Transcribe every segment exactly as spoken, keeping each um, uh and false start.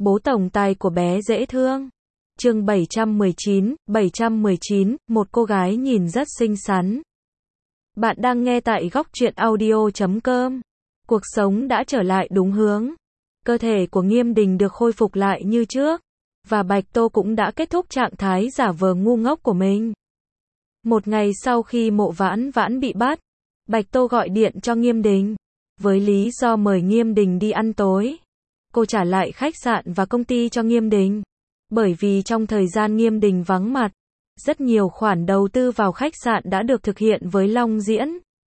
Bố tổng tài của bé dễ thương. Chương bảy trăm mười chín, bảy trăm mười chín, một cô gái nhìn rất xinh xắn. Bạn đang nghe tại góc truyện audio chấm com. Cuộc sống đã trở lại đúng hướng. Cơ thể của Nghiêm Đình được khôi phục lại như trước. Và Bạch Tô cũng đã kết thúc trạng thái giả vờ ngu ngốc của mình. Một ngày sau khi Mộ Vãn Vãn bị bắt, Bạch Tô gọi điện cho Nghiêm Đình. Với lý do mời Nghiêm Đình đi ăn tối. Cô trả lại khách sạn và công ty cho Nghiêm Đình. Bởi vì trong thời gian Nghiêm Đình vắng mặt, rất nhiều khoản đầu tư vào khách sạn đã được thực hiện với Long Diễn.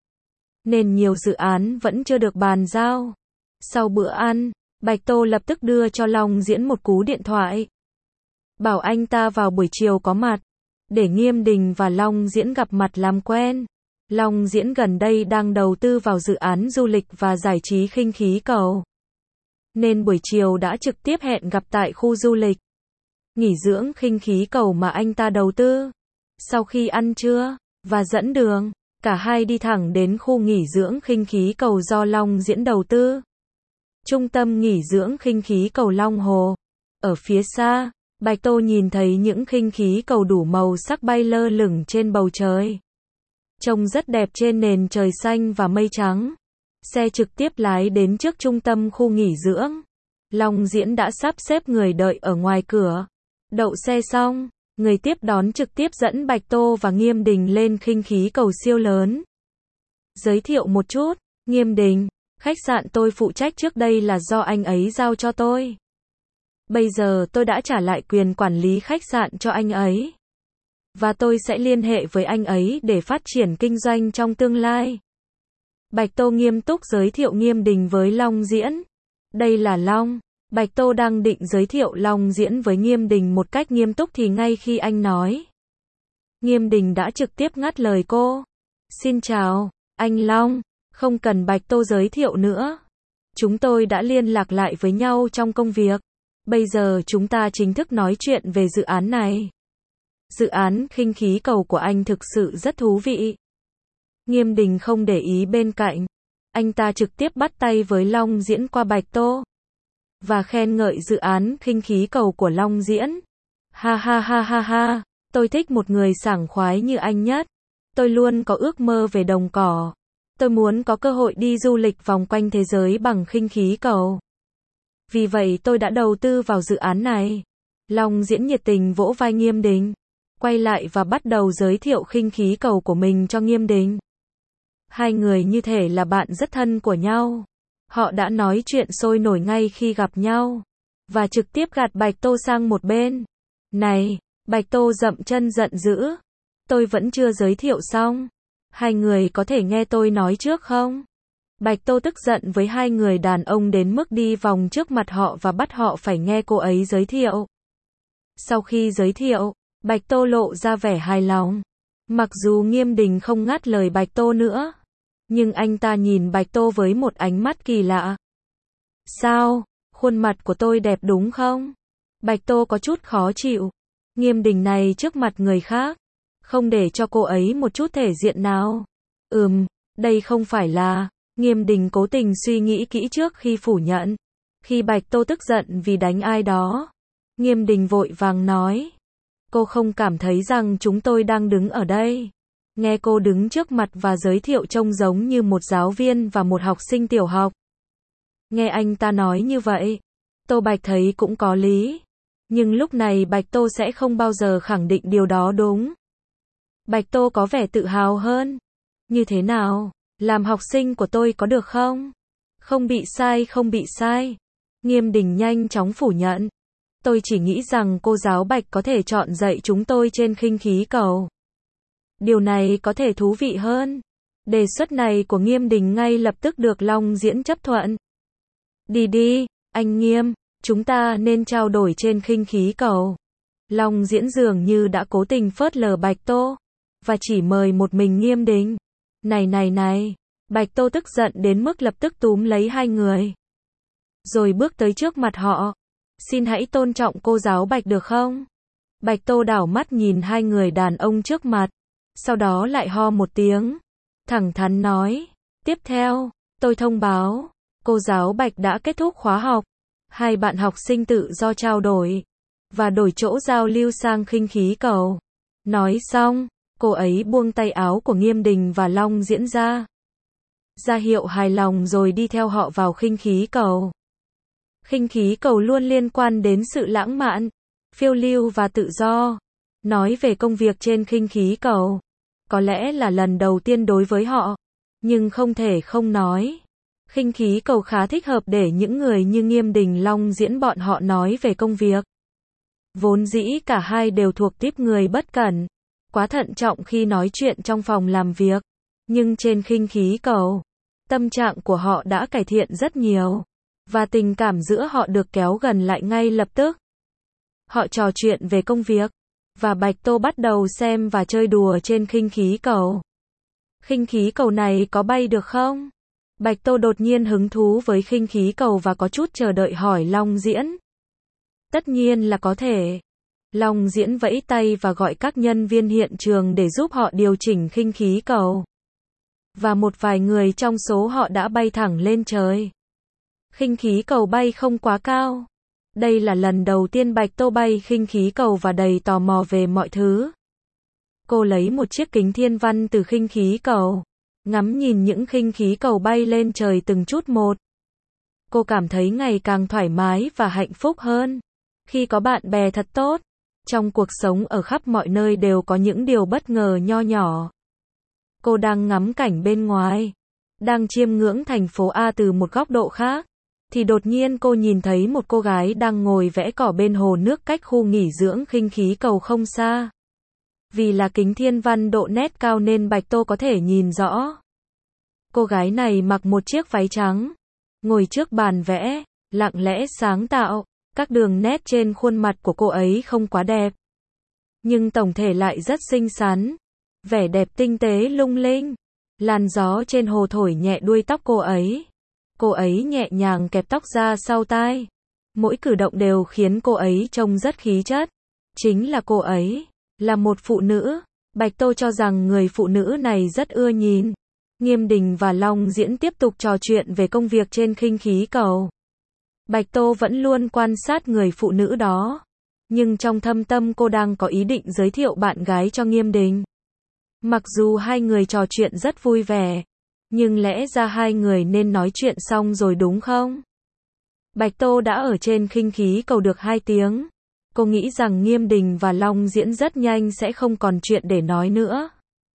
Nên nhiều dự án vẫn chưa được bàn giao. Sau bữa ăn, Bạch Tô lập tức đưa cho Long Diễn một cú điện thoại. Bảo anh ta vào buổi chiều có mặt, để Nghiêm Đình và Long Diễn gặp mặt làm quen. Long Diễn gần đây đang đầu tư vào dự án du lịch và giải trí khinh khí cầu. Nên buổi chiều đã trực tiếp hẹn gặp tại khu du lịch nghỉ dưỡng khinh khí cầu mà anh ta đầu tư. Sau khi ăn trưa và dẫn đường, cả hai đi thẳng đến khu nghỉ dưỡng khinh khí cầu do Long Diễn đầu tư. Trung tâm nghỉ dưỡng khinh khí cầu Long Hồ. Ở phía xa, Bạch Tô nhìn thấy những khinh khí cầu đủ màu sắc bay lơ lửng trên bầu trời. Trông rất đẹp trên nền trời xanh và mây trắng. Xe trực tiếp lái đến trước trung tâm khu nghỉ dưỡng. Long Diễn đã sắp xếp người đợi ở ngoài cửa. Đậu xe xong, người tiếp đón trực tiếp dẫn Bạch Tô và Nghiêm Đình lên khinh khí cầu siêu lớn. Giới thiệu một chút, Nghiêm Đình, khách sạn tôi phụ trách trước đây là do anh ấy giao cho tôi. Bây giờ tôi đã trả lại quyền quản lý khách sạn cho anh ấy. Và tôi sẽ liên hệ với anh ấy để phát triển kinh doanh trong tương lai. Bạch Tô nghiêm túc giới thiệu Nghiêm Đình với Long Diễn. Đây là Long. Bạch Tô đang định giới thiệu Long Diễn với Nghiêm Đình một cách nghiêm túc thì ngay khi anh nói, Nghiêm Đình đã trực tiếp ngắt lời cô. Xin chào, anh Long. Không cần Bạch Tô giới thiệu nữa. Chúng tôi đã liên lạc lại với nhau trong công việc. Bây giờ chúng ta chính thức nói chuyện về dự án này. Dự án khinh khí cầu của anh thực sự rất thú vị. Nghiêm Đình không để ý bên cạnh. Anh ta trực tiếp bắt tay với Long Diễn qua Bạch Tô. Và khen ngợi dự án khinh khí cầu của Long Diễn. Ha ha ha ha ha, tôi thích một người sảng khoái như anh nhất. Tôi luôn có ước mơ về đồng cỏ. Tôi muốn có cơ hội đi du lịch vòng quanh thế giới bằng khinh khí cầu. Vì vậy tôi đã đầu tư vào dự án này. Long Diễn nhiệt tình vỗ vai Nghiêm Đình. Quay lại và bắt đầu giới thiệu khinh khí cầu của mình cho Nghiêm Đình. Hai người như thể là bạn rất thân của nhau. Họ đã nói chuyện sôi nổi ngay khi gặp nhau. Và trực tiếp gạt Bạch Tô sang một bên. Này, Bạch Tô dậm chân giận dữ. Tôi vẫn chưa giới thiệu xong. Hai người có thể nghe tôi nói trước không? Bạch Tô tức giận với hai người đàn ông đến mức đi vòng trước mặt họ và bắt họ phải nghe cô ấy giới thiệu. Sau khi giới thiệu, Bạch Tô lộ ra vẻ hài lòng. Mặc dù Nghiêm Đình không ngắt lời Bạch Tô nữa. Nhưng anh ta nhìn Bạch Tô với một ánh mắt kỳ lạ. Sao? Khuôn mặt của tôi đẹp đúng không? Bạch Tô có chút khó chịu. Nghiêm Đình này trước mặt người khác. Không để cho cô ấy một chút thể diện nào. Ừm, đây không phải là... Nghiêm Đình cố tình suy nghĩ kỹ trước khi phủ nhận. Khi Bạch Tô tức giận vì đánh ai đó. Nghiêm Đình vội vàng nói. Cô không cảm thấy rằng chúng tôi đang đứng ở đây. Nghe cô đứng trước mặt và giới thiệu trông giống như một giáo viên và một học sinh tiểu học. Nghe anh ta nói như vậy, Tô Bạch thấy cũng có lý. Nhưng lúc này Bạch Tô sẽ không bao giờ khẳng định điều đó đúng. Bạch Tô có vẻ tự hào hơn. Như thế nào? Làm học sinh của tôi có được không? Không bị sai, không bị sai. Nghiêm Đình nhanh chóng phủ nhận. Tôi chỉ nghĩ rằng cô giáo Bạch có thể chọn dạy chúng tôi trên khinh khí cầu. Điều này có thể thú vị hơn. Đề xuất này của Nghiêm Đình ngay lập tức được Long Diễn chấp thuận. Đi đi, anh Nghiêm, chúng ta nên trao đổi trên khinh khí cầu. Long Diễn dường như đã cố tình phớt lờ Bạch Tô. Và chỉ mời một mình Nghiêm Đình. Này này này, Bạch Tô tức giận đến mức lập tức túm lấy hai người. Rồi bước tới trước mặt họ. Xin hãy tôn trọng cô giáo Bạch được không? Bạch Tô đảo mắt nhìn hai người đàn ông trước mặt. Sau đó lại ho một tiếng. Thẳng thắn nói. Tiếp theo, tôi thông báo. Cô giáo Bạch đã kết thúc khóa học. Hai bạn học sinh tự do trao đổi và đổi chỗ giao lưu sang khinh khí cầu. Nói xong, cô ấy buông tay áo của Nghiêm Đình và Long Diễn ra. Ra hiệu hài lòng rồi đi theo họ vào khinh khí cầu. Khinh khí cầu luôn liên quan đến sự lãng mạn, phiêu lưu và tự do. Nói về công việc trên khinh khí cầu, có lẽ là lần đầu tiên đối với họ, nhưng không thể không nói. Khinh khí cầu khá thích hợp để những người như Nghiêm Đình Long Diễn bọn họ nói về công việc. Vốn dĩ cả hai đều thuộc típ người bất cẩn, quá thận trọng khi nói chuyện trong phòng làm việc. Nhưng trên khinh khí cầu, tâm trạng của họ đã cải thiện rất nhiều. Và tình cảm giữa họ được kéo gần lại ngay lập tức. Họ trò chuyện về công việc. Và Bạch Tô bắt đầu xem và chơi đùa trên khinh khí cầu. Khinh khí cầu này có bay được không? Bạch Tô đột nhiên hứng thú với khinh khí cầu và có chút chờ đợi hỏi Long Diễn. Tất nhiên là có thể. Long Diễn vẫy tay và gọi các nhân viên hiện trường để giúp họ điều chỉnh khinh khí cầu. Và một vài người trong số họ đã bay thẳng lên trời. Khinh khí cầu bay không quá cao. Đây là lần đầu tiên Bạch Tô bay khinh khí cầu và đầy tò mò về mọi thứ. Cô lấy một chiếc kính thiên văn từ khinh khí cầu, ngắm nhìn những khinh khí cầu bay lên trời từng chút một. Cô cảm thấy ngày càng thoải mái và hạnh phúc hơn. Khi có bạn bè thật tốt, trong cuộc sống ở khắp mọi nơi đều có những điều bất ngờ nho nhỏ. Cô đang ngắm cảnh bên ngoài, đang chiêm ngưỡng thành phố A từ một góc độ khác. Thì đột nhiên cô nhìn thấy một cô gái đang ngồi vẽ cỏ bên hồ nước cách khu nghỉ dưỡng khinh khí cầu không xa. Vì là kính thiên văn độ nét cao nên Bạch Tô có thể nhìn rõ. Cô gái này mặc một chiếc váy trắng, ngồi trước bàn vẽ, lặng lẽ sáng tạo. Các đường nét trên khuôn mặt của cô ấy không quá đẹp, nhưng tổng thể lại rất xinh xắn. Vẻ đẹp tinh tế lung linh. Làn gió trên hồ thổi nhẹ đuôi tóc cô ấy. Cô ấy nhẹ nhàng kẹp tóc ra sau tai. Mỗi cử động đều khiến cô ấy trông rất khí chất. Chính là cô ấy là một phụ nữ. Bạch Tô cho rằng người phụ nữ này rất ưa nhìn. Nghiêm Đình và Long Diễn tiếp tục trò chuyện về công việc trên khinh khí cầu. Bạch Tô vẫn luôn quan sát người phụ nữ đó. Nhưng trong thâm tâm cô đang có ý định giới thiệu bạn gái cho Nghiêm Đình. Mặc dù hai người trò chuyện rất vui vẻ, nhưng lẽ ra hai người nên nói chuyện xong rồi đúng không? Bạch Tô đã ở trên khinh khí cầu được hai tiếng. Cô nghĩ rằng Nghiêm Đình và Long Diễn rất nhanh sẽ không còn chuyện để nói nữa.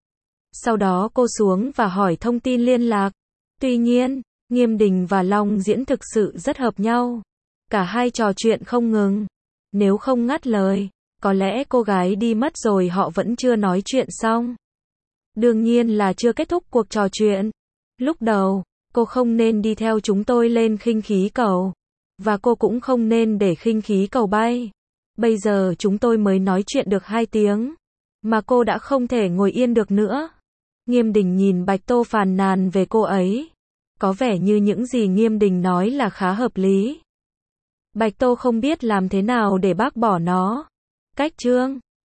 Sau đó cô xuống và hỏi thông tin liên lạc. Tuy nhiên, Nghiêm Đình và Long Diễn thực sự rất hợp nhau. Cả hai trò chuyện không ngừng. Nếu không ngắt lời, có lẽ cô gái đi mất rồi họ vẫn chưa nói chuyện xong. Đương nhiên là chưa kết thúc cuộc trò chuyện. Lúc đầu, cô không nên đi theo chúng tôi lên khinh khí cầu. Và cô cũng không nên để khinh khí cầu bay. Bây giờ chúng tôi mới nói chuyện được hai tiếng. Mà cô đã không thể ngồi yên được nữa. Nghiêm Đình nhìn Bạch Tô phàn nàn về cô ấy. Có vẻ như những gì Nghiêm Đình nói là khá hợp lý. Bạch Tô không biết làm thế nào để bác bỏ nó. Cách chương